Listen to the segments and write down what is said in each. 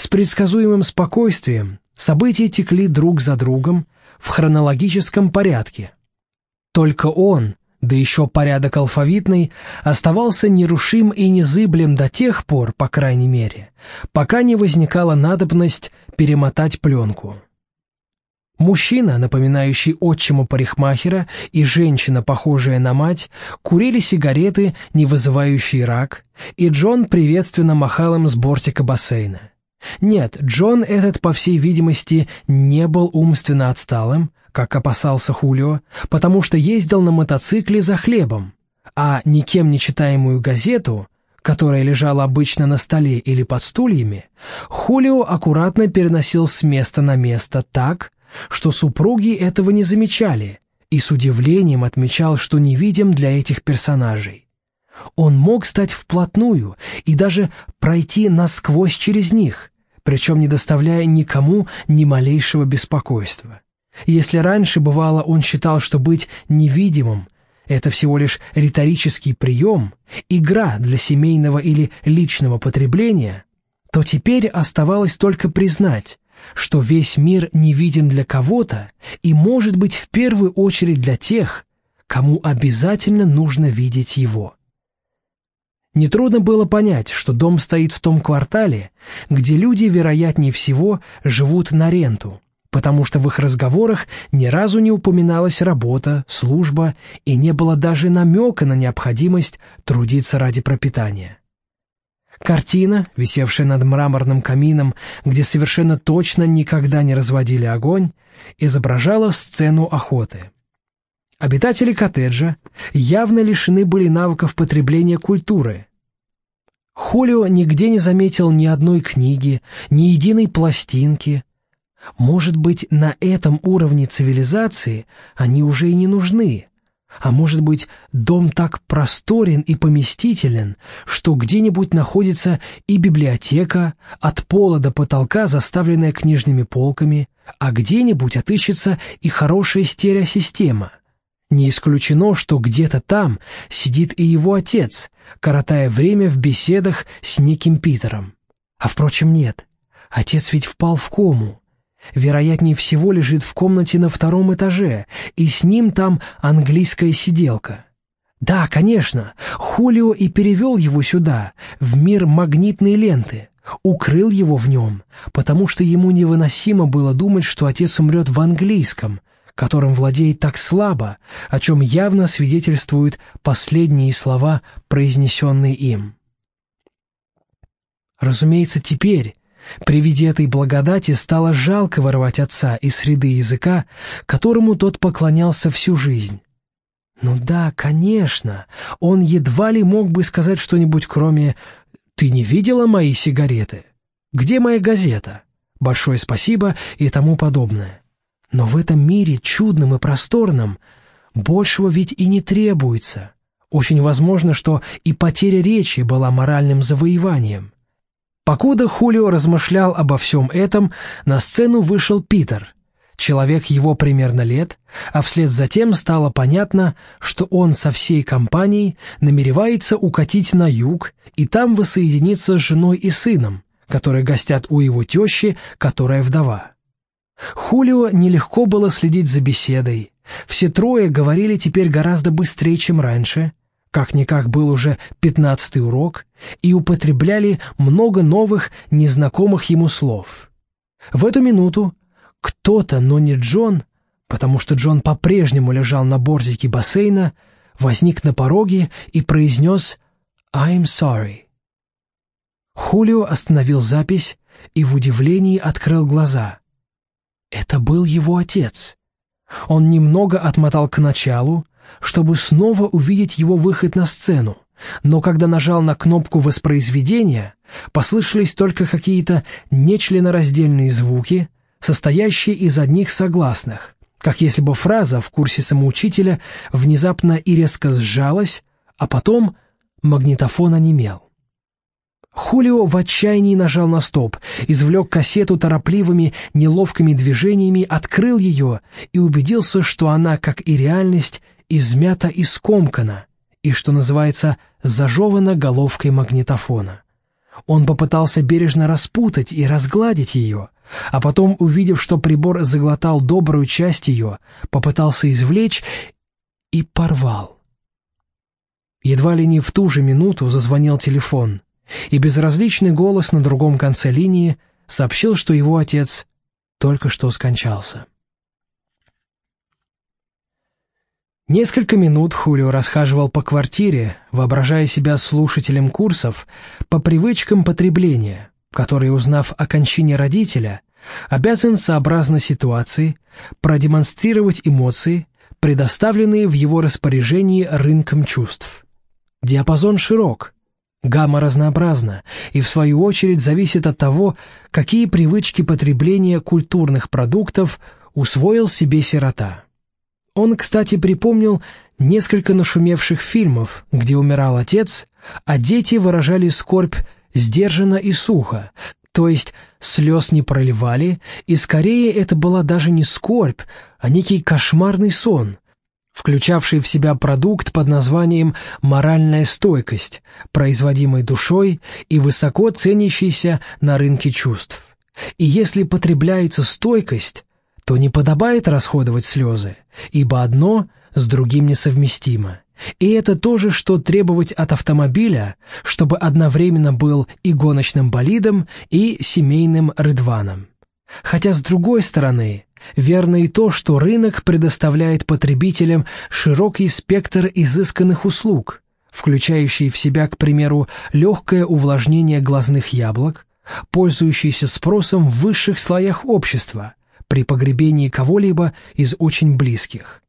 С предсказуемым спокойствием события текли друг за другом в хронологическом порядке. Только он, да еще порядок алфавитный, оставался нерушим и незыблем до тех пор, по крайней мере, пока не возникала надобность перемотать пленку. Мужчина, напоминающий отчима парикмахера, и женщина, похожая на мать, курили сигареты, не вызывающие рак, и Джон приветственно махал им с бортика бассейна. Нет, Джон этот, по всей видимости, не был умственно отсталым, как опасался Хулио, потому что ездил на мотоцикле за хлебом, а никем не читаемую газету, которая лежала обычно на столе или под стульями, Хулио аккуратно переносил с места на место так, что супруги этого не замечали, и с удивлением отмечал, что невидим для этих персонажей. Он мог стать вплотную и даже пройти насквозь через них, причем не доставляя никому ни малейшего беспокойства. Если раньше, бывало, он считал, что быть невидимым — это всего лишь риторический прием, игра для семейного или личного потребления, то теперь оставалось только признать, что весь мир невидим для кого-то и может быть в первую очередь для тех, кому обязательно нужно видеть его. Нетрудно было понять, что дом стоит в том квартале, где люди, вероятнее всего, живут на ренту, потому что в их разговорах ни разу не упоминалась работа, служба и не было даже намека на необходимость трудиться ради пропитания. Картина, висевшая над мраморным камином, где совершенно точно никогда не разводили огонь, изображала сцену охоты. Обитатели коттеджа явно лишены были навыков потребления культуры. Хулио нигде не заметил ни одной книги, ни единой пластинки. Может быть, на этом уровне цивилизации они уже и не нужны. А может быть, дом так просторен и поместителен, что где-нибудь находится и библиотека, от пола до потолка заставленная книжными полками, а где-нибудь отыщется и хорошая стереосистема. Не исключено, что где-то там сидит и его отец, коротая время в беседах с неким Питером. А впрочем, нет, отец ведь впал в кому. Вероятнее всего лежит в комнате на 2-м этаже, и с ним там английская сиделка. Да, конечно, Хулио и перевел его сюда, в мир магнитной ленты, укрыл его в нем, потому что ему невыносимо было думать, что отец умрет в английском, которым владеет так слабо, о чем явно свидетельствуют последние слова, произнесенные им. Разумеется, теперь, при виде этой благодати, стало жалко вырвать отца из среды языка, которому тот поклонялся всю жизнь. Ну да, конечно, он едва ли мог бы сказать что-нибудь, кроме «Ты не видела мои сигареты? Где моя газета? Большое спасибо» и тому подобное. Но в этом мире, чудном и просторном, большего ведь и не требуется. Очень возможно, что и потеря речи была моральным завоеванием. Покуда Хулио размышлял обо всем этом, на сцену вышел Питер, человек его примерно лет, а вслед за тем стало понятно, что он со всей компанией намеревается укатить на юг и там воссоединиться с женой и сыном, которые гостят у его тещи, которая вдова. Хулио нелегко было следить за беседой. Все трое говорили теперь гораздо быстрее, чем раньше, как-никак был уже 15-й урок, и употребляли много новых, незнакомых ему слов. В эту минуту кто-то, но не Джон, потому что Джон по-прежнему лежал на бортике бассейна, возник на пороге и произнес «I'm sorry». Хулио остановил запись и в удивлении открыл глаза. Это был его отец. Он немного отмотал к началу, чтобы снова увидеть его выход на сцену, но когда нажал на кнопку воспроизведения, послышались только какие-то нечленораздельные звуки, состоящие из одних согласных, как если бы фраза в курсе самоучителя внезапно и резко сжалась, а потом магнитофон онемел. Хулио в отчаянии нажал на стоп, извлек кассету торопливыми, неловкими движениями, открыл ее и убедился, что она, как и реальность, измята и скомкана, и, что называется, зажевана головкой магнитофона. Он попытался бережно распутать и разгладить ее, а потом, увидев, что прибор заглотал добрую часть ее, попытался извлечь и порвал. Едва ли не в ту же минуту зазвонил телефон, и безразличный голос на другом конце линии сообщил, что его отец только что скончался. Несколько минут Хулио расхаживал по квартире, воображая себя слушателем курсов по привычкам потребления, который, узнав о кончине родителя, обязан сообразно ситуации продемонстрировать эмоции, предоставленные в его распоряжении рынком чувств. Диапазон широк, гамма разнообразна и, в свою очередь, зависит от того, какие привычки потребления культурных продуктов усвоил себе сирота. Он, кстати, припомнил несколько нашумевших фильмов, где умирал отец, а дети выражали скорбь сдержанно и сухо, то есть слез не проливали, и скорее это была даже не скорбь, а некий кошмарный сон, включавший в себя продукт под названием «моральная стойкость», производимый душой и высоко ценящийся на рынке чувств. И если потребляется стойкость, то не подобает расходовать слезы, ибо одно с другим несовместимо. И это то же, что требовать от автомобиля, чтобы одновременно был и гоночным болидом, и семейным рыдваном. Хотя, с другой стороны, верно и то, что рынок предоставляет потребителям широкий спектр изысканных услуг, включающий в себя, к примеру, легкое увлажнение глазных яблок, пользующийся спросом в высших слоях общества, при погребении кого-либо из очень близких.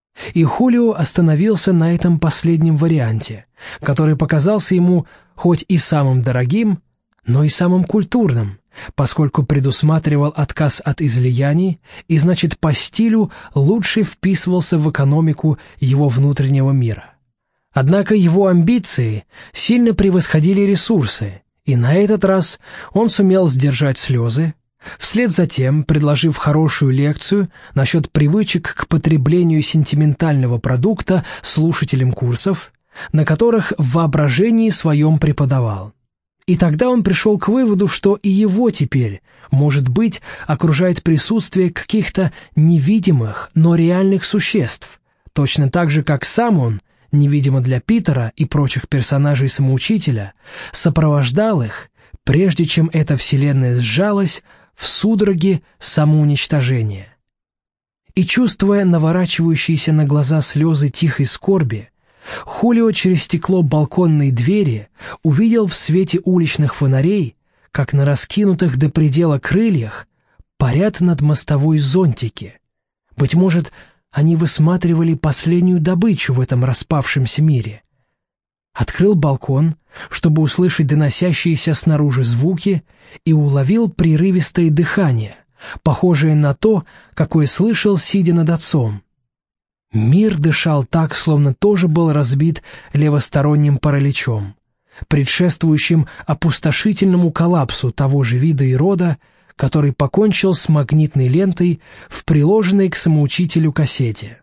И Хулио остановился на этом последнем варианте, который показался ему хоть и самым дорогим, но и самым культурным, поскольку предусматривал отказ от излияний и, значит, по стилю лучше вписывался в экономику его внутреннего мира. Однако его амбиции сильно превосходили ресурсы, и на этот раз он сумел сдержать слезы, вслед за тем предложив хорошую лекцию насчет привычек к потреблению сентиментального продукта слушателям курсов, на которых в воображении своем преподавал. И тогда он пришел к выводу, что и его теперь, может быть, окружает присутствие каких-то невидимых, но реальных существ, точно так же, как сам он, невидимо для Питера и прочих персонажей самоучителя, сопровождал их, прежде чем эта вселенная сжалась в судороге самоуничтожения. И, чувствуя наворачивающиеся на глаза слезы тихой скорби, Хулио через стекло балконной двери увидел в свете уличных фонарей, как на раскинутых до предела крыльях парят над мостовой зонтики. Быть может, они высматривали последнюю добычу в этом распавшемся мире. Открыл балкон, чтобы услышать доносящиеся снаружи звуки, и уловил прерывистое дыхание, похожее на то, какое слышал, сидя над отцом. Мир дышал так, словно тоже был разбит левосторонним параличом, предшествующим опустошительному коллапсу того же вида и рода, который покончил с магнитной лентой в приложенной к самоучителю кассете.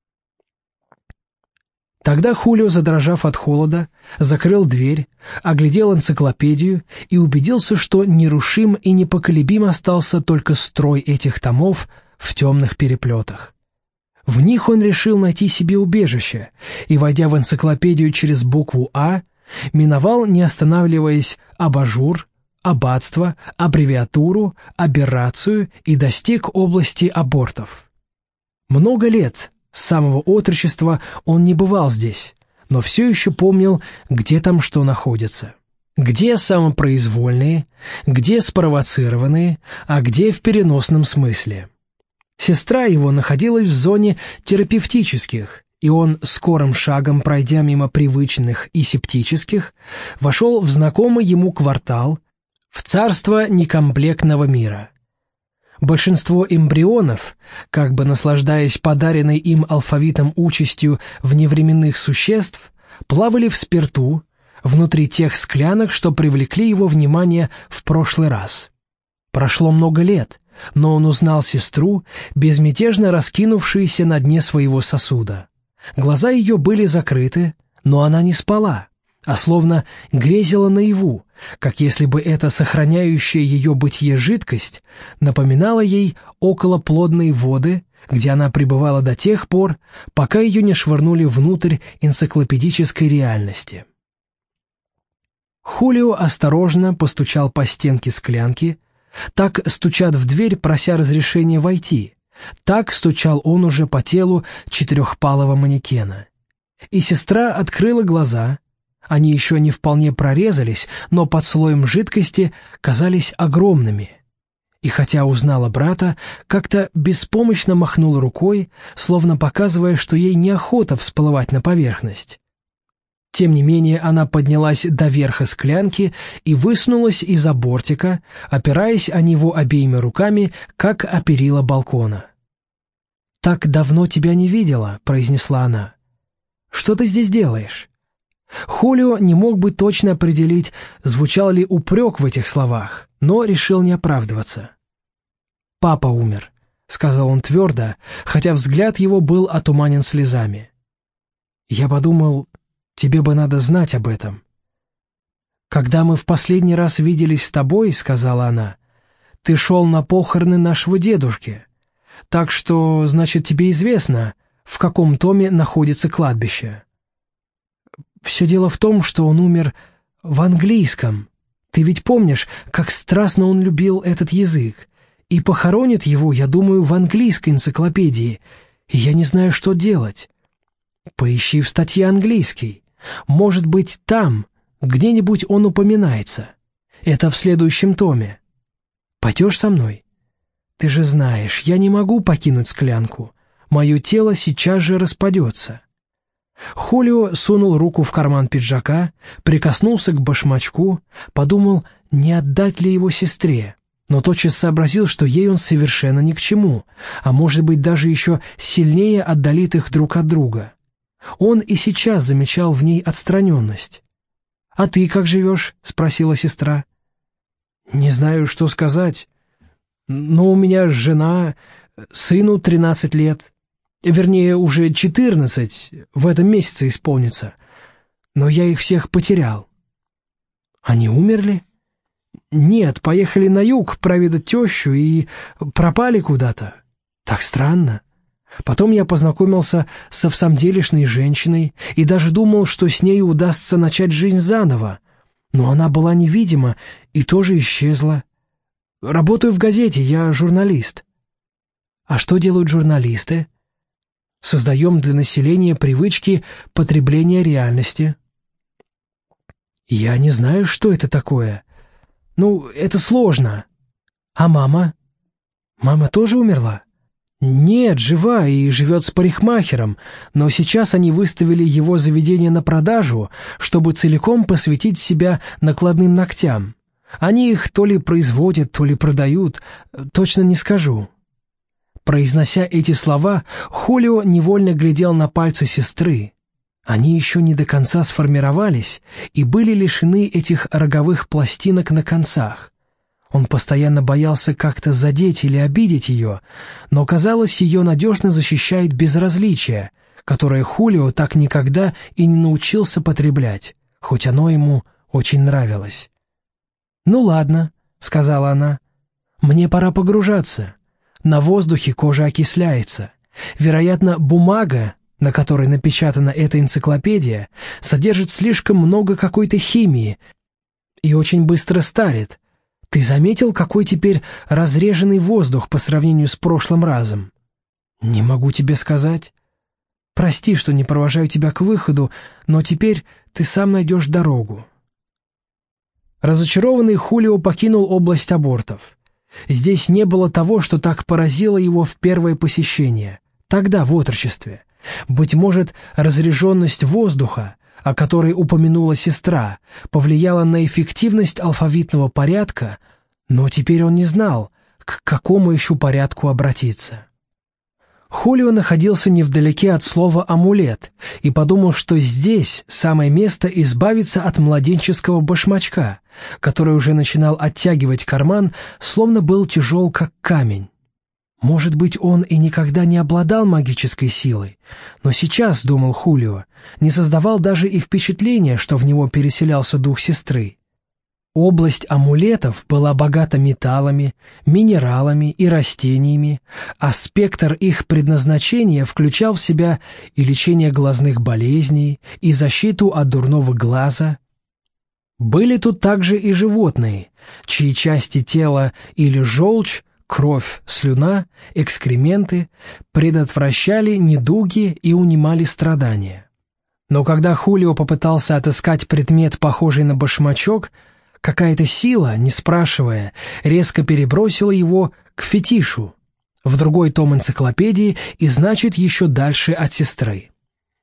Тогда Хулио, задрожав от холода, закрыл дверь, оглядел энциклопедию и убедился, что нерушим и непоколебим остался только строй этих томов в темных переплетах. В них он решил найти себе убежище и, войдя в энциклопедию через букву «А», миновал, не останавливаясь, абажур, аббатство, аббревиатуру, аберрацию и достиг области абортов. Много лет, с самого отрочества, он не бывал здесь, но все еще помнил, где там что находится. Где самопроизвольные, где спровоцированные, а где в переносном смысле. Сестра его находилась в зоне терапевтических, и он, скорым шагом пройдя мимо привычных и септических, вошел в знакомый ему квартал, в царство некомплектного мира. Большинство эмбрионов, как бы наслаждаясь подаренной им алфавитом участью вневременных существ, плавали в спирту внутри тех склянок, что привлекли его внимание в прошлый раз. Прошло много лет, но он узнал сестру, безмятежно раскинувшуюся на дне своего сосуда. Глаза ее были закрыты, но она не спала, а словно грезила наяву, как если бы эта сохраняющая ее бытие жидкость напоминала ей околоплодные воды, где она пребывала до тех пор, пока ее не швырнули внутрь энциклопедической реальности. Хулио осторожно постучал по стенке склянки. Так стучат в дверь, прося разрешения войти. Так стучал он уже по телу четырехпалого манекена. И сестра открыла глаза. Они еще не вполне прорезались, но под слоем жидкости казались огромными. И хотя узнала брата, как-то беспомощно махнула рукой, словно показывая, что ей неохота всплывать на поверхность. Тем не менее она поднялась до верха склянки и высунулась из-за бортика, опираясь о него обеими руками, как о перила балкона. «Так давно тебя не видела», — произнесла она. «Что ты здесь делаешь?» Хулио не мог бы точно определить, звучал ли упрек в этих словах, но решил не оправдываться. «Папа умер», — сказал он твердо, хотя взгляд его был отуманен слезами. «Я подумал, тебе бы надо знать об этом». «Когда мы в последний раз виделись с тобой, — сказала она, — ты шел на похороны нашего дедушки, так что, значит, тебе известно, в каком томе находится кладбище». «Все дело в том, что он умер в английском. Ты ведь помнишь, как страстно он любил этот язык, и похоронит его, я думаю, в английской энциклопедии, и я не знаю, что делать. Поищи в статье английский. Может быть, там, где-нибудь он упоминается. Это в следующем томе. Пойдешь со мной? Ты же знаешь, я не могу покинуть склянку. Мое тело сейчас же распадется». Хулио сунул руку в карман пиджака, прикоснулся к башмачку, подумал, не отдать ли его сестре, но тотчас сообразил, что ей он совершенно ни к чему, а может быть даже еще сильнее отдалит их друг от друга. Он и сейчас замечал в ней отстраненность. «А ты как живешь?» — спросила сестра. «Не знаю, что сказать. Но у меня жена, сыну 13 лет. Вернее, уже 14, в этом месяце исполнится. Но я их всех потерял». «Они умерли?» «Нет, поехали на юг проведать тещу и пропали куда-то. Так странно. Потом я познакомился со всамделишной женщиной и даже думал, что с ней удастся начать жизнь заново. Но она была невидима и тоже исчезла. Работаю в газете, я журналист». «А что делают журналисты?» «Создаем для населения привычки потребления реальности». «Я не знаю, что это такое. Ну, это сложно. А мама? Мама тоже умерла?» «Нет, жива и живет с парикмахером, но сейчас они выставили его заведение на продажу, чтобы целиком посвятить себя накладным ногтям. Они их то ли производят, то ли продают, точно не скажу». Произнося эти слова, Хулио невольно глядел на пальцы сестры. Они еще не до конца сформировались и были лишены этих роговых пластинок на концах. Он постоянно боялся как-то задеть или обидеть ее, но, казалось, ее надежно защищает безразличие, которое Хулио так никогда и не научился потреблять, хоть оно ему очень нравилось. «Ну ладно», — сказала она, — «мне пора погружаться. На воздухе кожа окисляется. Вероятно, бумага, на которой напечатана эта энциклопедия, содержит слишком много какой-то химии и очень быстро старит. Ты заметил, какой теперь разреженный воздух по сравнению с прошлым разом?» «Не могу тебе сказать. Прости, что не провожаю тебя к выходу, но теперь ты сам найдешь дорогу». Разочарованный Хулио покинул область абортов. Здесь не было того, что так поразило его в первое посещение, тогда в отрочестве. Быть может, разреженность воздуха, о которой упомянула сестра, повлияла на эффективность алфавитного порядка, но теперь он не знал, к какому еще порядку обратиться. Хулио находился невдалеке от слова «амулет» и подумал, что здесь самое место избавиться от младенческого башмачка, который уже начинал оттягивать карман, словно был тяжел, как камень. Может быть, он и никогда не обладал магической силой, но сейчас, думал Хулио, не создавал даже и впечатления, что в него переселялся дух сестры. Область амулетов была богата металлами, минералами и растениями, а спектр их предназначения включал в себя и лечение глазных болезней, и защиту от дурного глаза. Были тут также и животные, чьи части тела или желчь, кровь, слюна, экскременты предотвращали недуги и унимали страдания. Но когда Хулио попытался отыскать предмет, похожий на башмачок, какая-то сила, не спрашивая, резко перебросила его к фетишу, в другой том энциклопедии и, значит, еще дальше от сестры.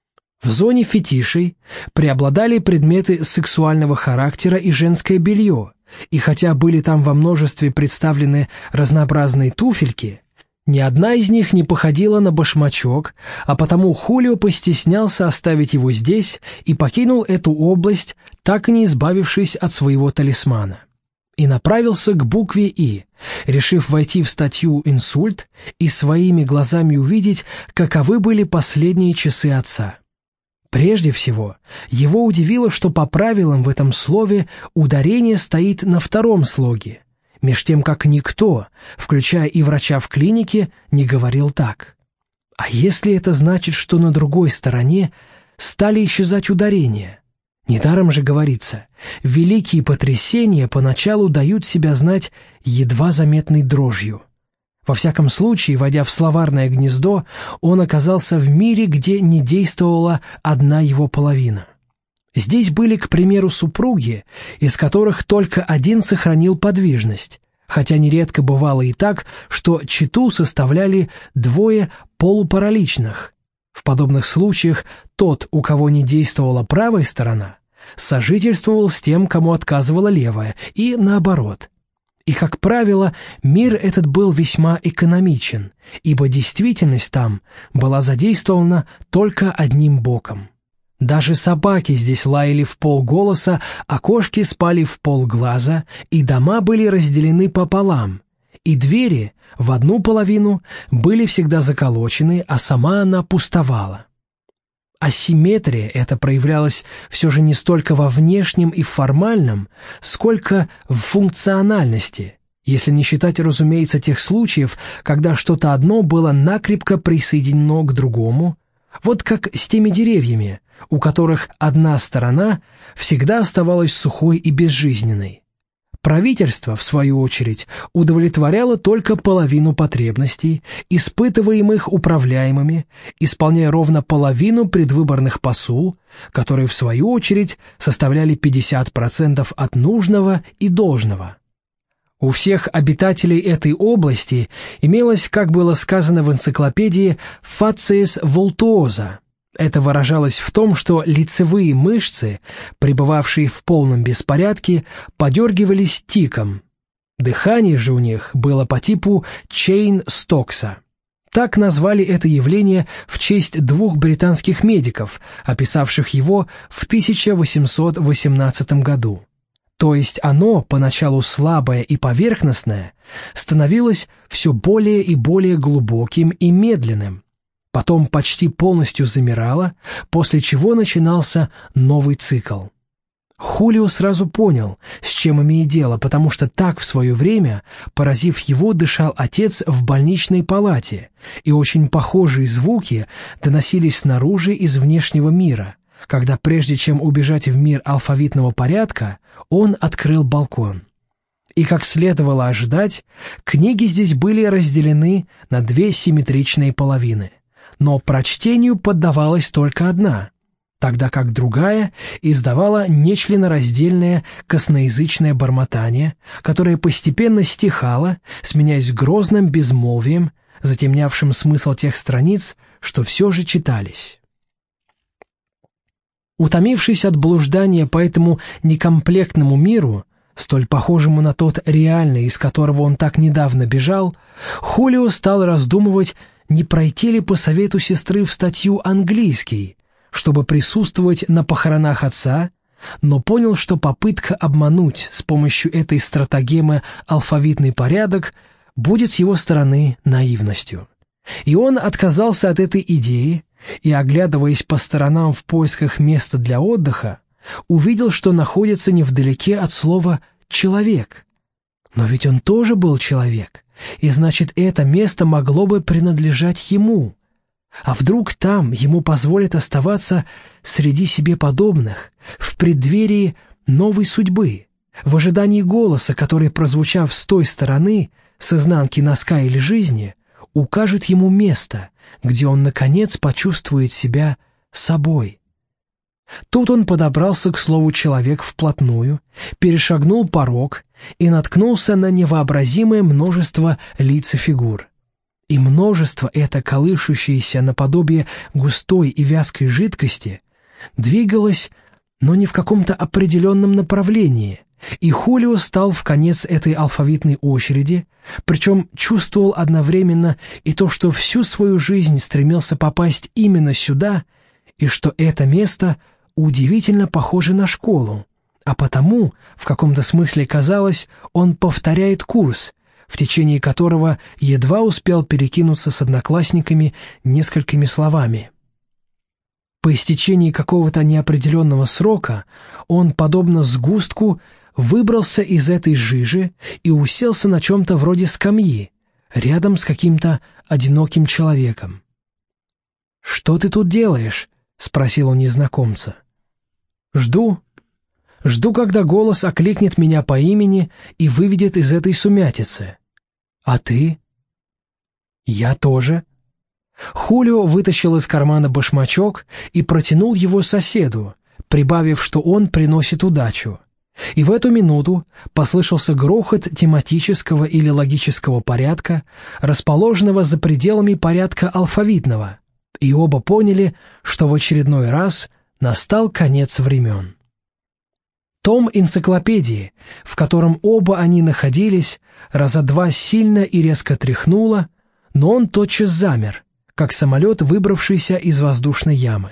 В зоне фетишей преобладали предметы сексуального характера и женское белье, и хотя были там во множестве представлены разнообразные туфельки, ни одна из них не походила на башмачок, а потому Хулио постеснялся оставить его здесь и покинул эту область, так и не избавившись от своего талисмана, и направился к букве «И», решив войти в статью «Инсульт» и своими глазами увидеть, каковы были последние часы отца. Прежде всего, его удивило, что по правилам в этом слове ударение стоит на втором слоге, меж тем как никто, включая и врача в клинике, не говорил так. А если это значит, что на другой стороне стали исчезать ударения? Недаром же говорится, великие потрясения поначалу дают себя знать едва заметной дрожью. Во всяком случае, войдя в словарное гнездо, он оказался в мире, где не действовала одна его половина. Здесь были, к примеру, супруги, из которых только один сохранил подвижность, хотя нередко бывало и так, что чету составляли двое полупараличных. В подобных случаях тот, у кого не действовала правая сторона, сожительствовал с тем, кому отказывала левая, и наоборот. И, как правило, мир этот был весьма экономичен, ибо действительность там была задействована только одним боком. Даже собаки здесь лаяли в полголоса, а кошки спали в полглаза, и дома были разделены пополам, и двери в одну половину были всегда заколочены, а сама она пустовала. Асимметрия эта проявлялась все же не столько во внешнем и формальном, сколько в функциональности, если не считать, разумеется, тех случаев, когда что-то одно было накрепко присоединено к другому, вот как с теми деревьями, у которых одна сторона всегда оставалась сухой и безжизненной. Правительство, в свою очередь, удовлетворяло только половину потребностей, испытываемых управляемыми, исполняя ровно половину предвыборных посул, которые, в свою очередь, составляли 50% от нужного и должного. У всех обитателей этой области имелось, как было сказано в энциклопедии, «facies vultuosa». Это выражалось в том, что лицевые мышцы, пребывавшие в полном беспорядке, подергивались тиком. Дыхание же у них было по типу Чейн-Стокса. Так назвали это явление в честь двух британских медиков, описавших его в 1818 году. То есть оно, поначалу слабое и поверхностное, становилось все более и более глубоким и медленным. Потом почти полностью замирало, после чего начинался новый цикл. Хулио сразу понял, с чем имеет дело, потому что так в свое время, поразив его, дышал отец в больничной палате, и очень похожие звуки доносились снаружи из внешнего мира, когда прежде чем убежать в мир алфавитного порядка, он открыл балкон. И, как следовало ожидать, книги здесь были разделены на две симметричные половины. Но прочтению поддавалась только одна, тогда как другая издавала нечленораздельное косноязычное бормотание, которое постепенно стихало, сменяясь грозным безмолвием, затемнявшим смысл тех страниц, что все же читались. Утомившись от блуждания по этому некомплектному миру, столь похожему на тот реальный, из которого он так недавно бежал, Хулио стал раздумывать, не пройти ли по совету сестры в статью «Английский», чтобы присутствовать на похоронах отца, но понял, что попытка обмануть с помощью этой стратагемы алфавитный порядок будет с его стороны наивностью. И он отказался от этой идеи и, оглядываясь по сторонам в поисках места для отдыха, увидел, что находится невдалеке от слова «человек». Но ведь он тоже был человек, и значит, это место могло бы принадлежать ему. А вдруг там ему позволят оставаться среди себе подобных, в преддверии новой судьбы, в ожидании голоса, который, прозвучав с той стороны, с изнанки носка или жизни, укажет ему место, где он, наконец, почувствует себя собой. Тут он подобрался к слову «человек» вплотную, перешагнул порог и наткнулся на невообразимое множество лиц и фигур. И множество это, колышущееся наподобие густой и вязкой жидкости, двигалось, но не в каком-то определенном направлении, и Хулио стал в конец этой алфавитной очереди, причем чувствовал одновременно и то, что всю свою жизнь стремился попасть именно сюда, и что это место удивительно похоже на школу, а потому, в каком-то смысле казалось, он повторяет курс, в течение которого едва успел перекинуться с одноклассниками несколькими словами. По истечении какого-то неопределенного срока он, подобно сгустку, выбрался из этой жижи и уселся на чем-то вроде скамьи, рядом с каким-то одиноким человеком. «Что ты тут делаешь?» — спросил он незнакомца. «Жду. Жду, когда голос окликнет меня по имени и выведет из этой сумятицы. А ты?» «Я тоже». Хулио вытащил из кармана башмачок и протянул его соседу, прибавив, что он приносит удачу. И в эту минуту послышался грохот тематического или логического порядка, расположенного за пределами порядка алфавитного, и оба поняли, что в очередной раз настал конец времен. Том энциклопедии, в котором оба они находились, раза два сильно и резко тряхнуло, но он тотчас замер, как самолет, выбравшийся из воздушной ямы.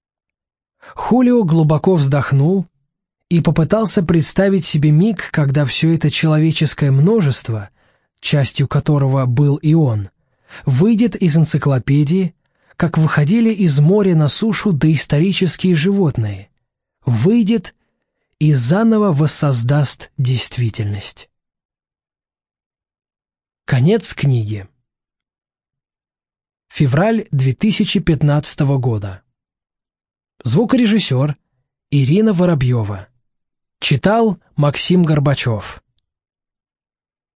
Хулио глубоко вздохнул и попытался представить себе миг, когда все это человеческое множество, частью которого был и он, выйдет из энциклопедии, как выходили из моря на сушу доисторические животные, выйдет и заново воссоздаст действительность. Конец книги. Февраль 2015 года. Звукорежиссер Ирина Воробьева. Читал Максим Горбачев.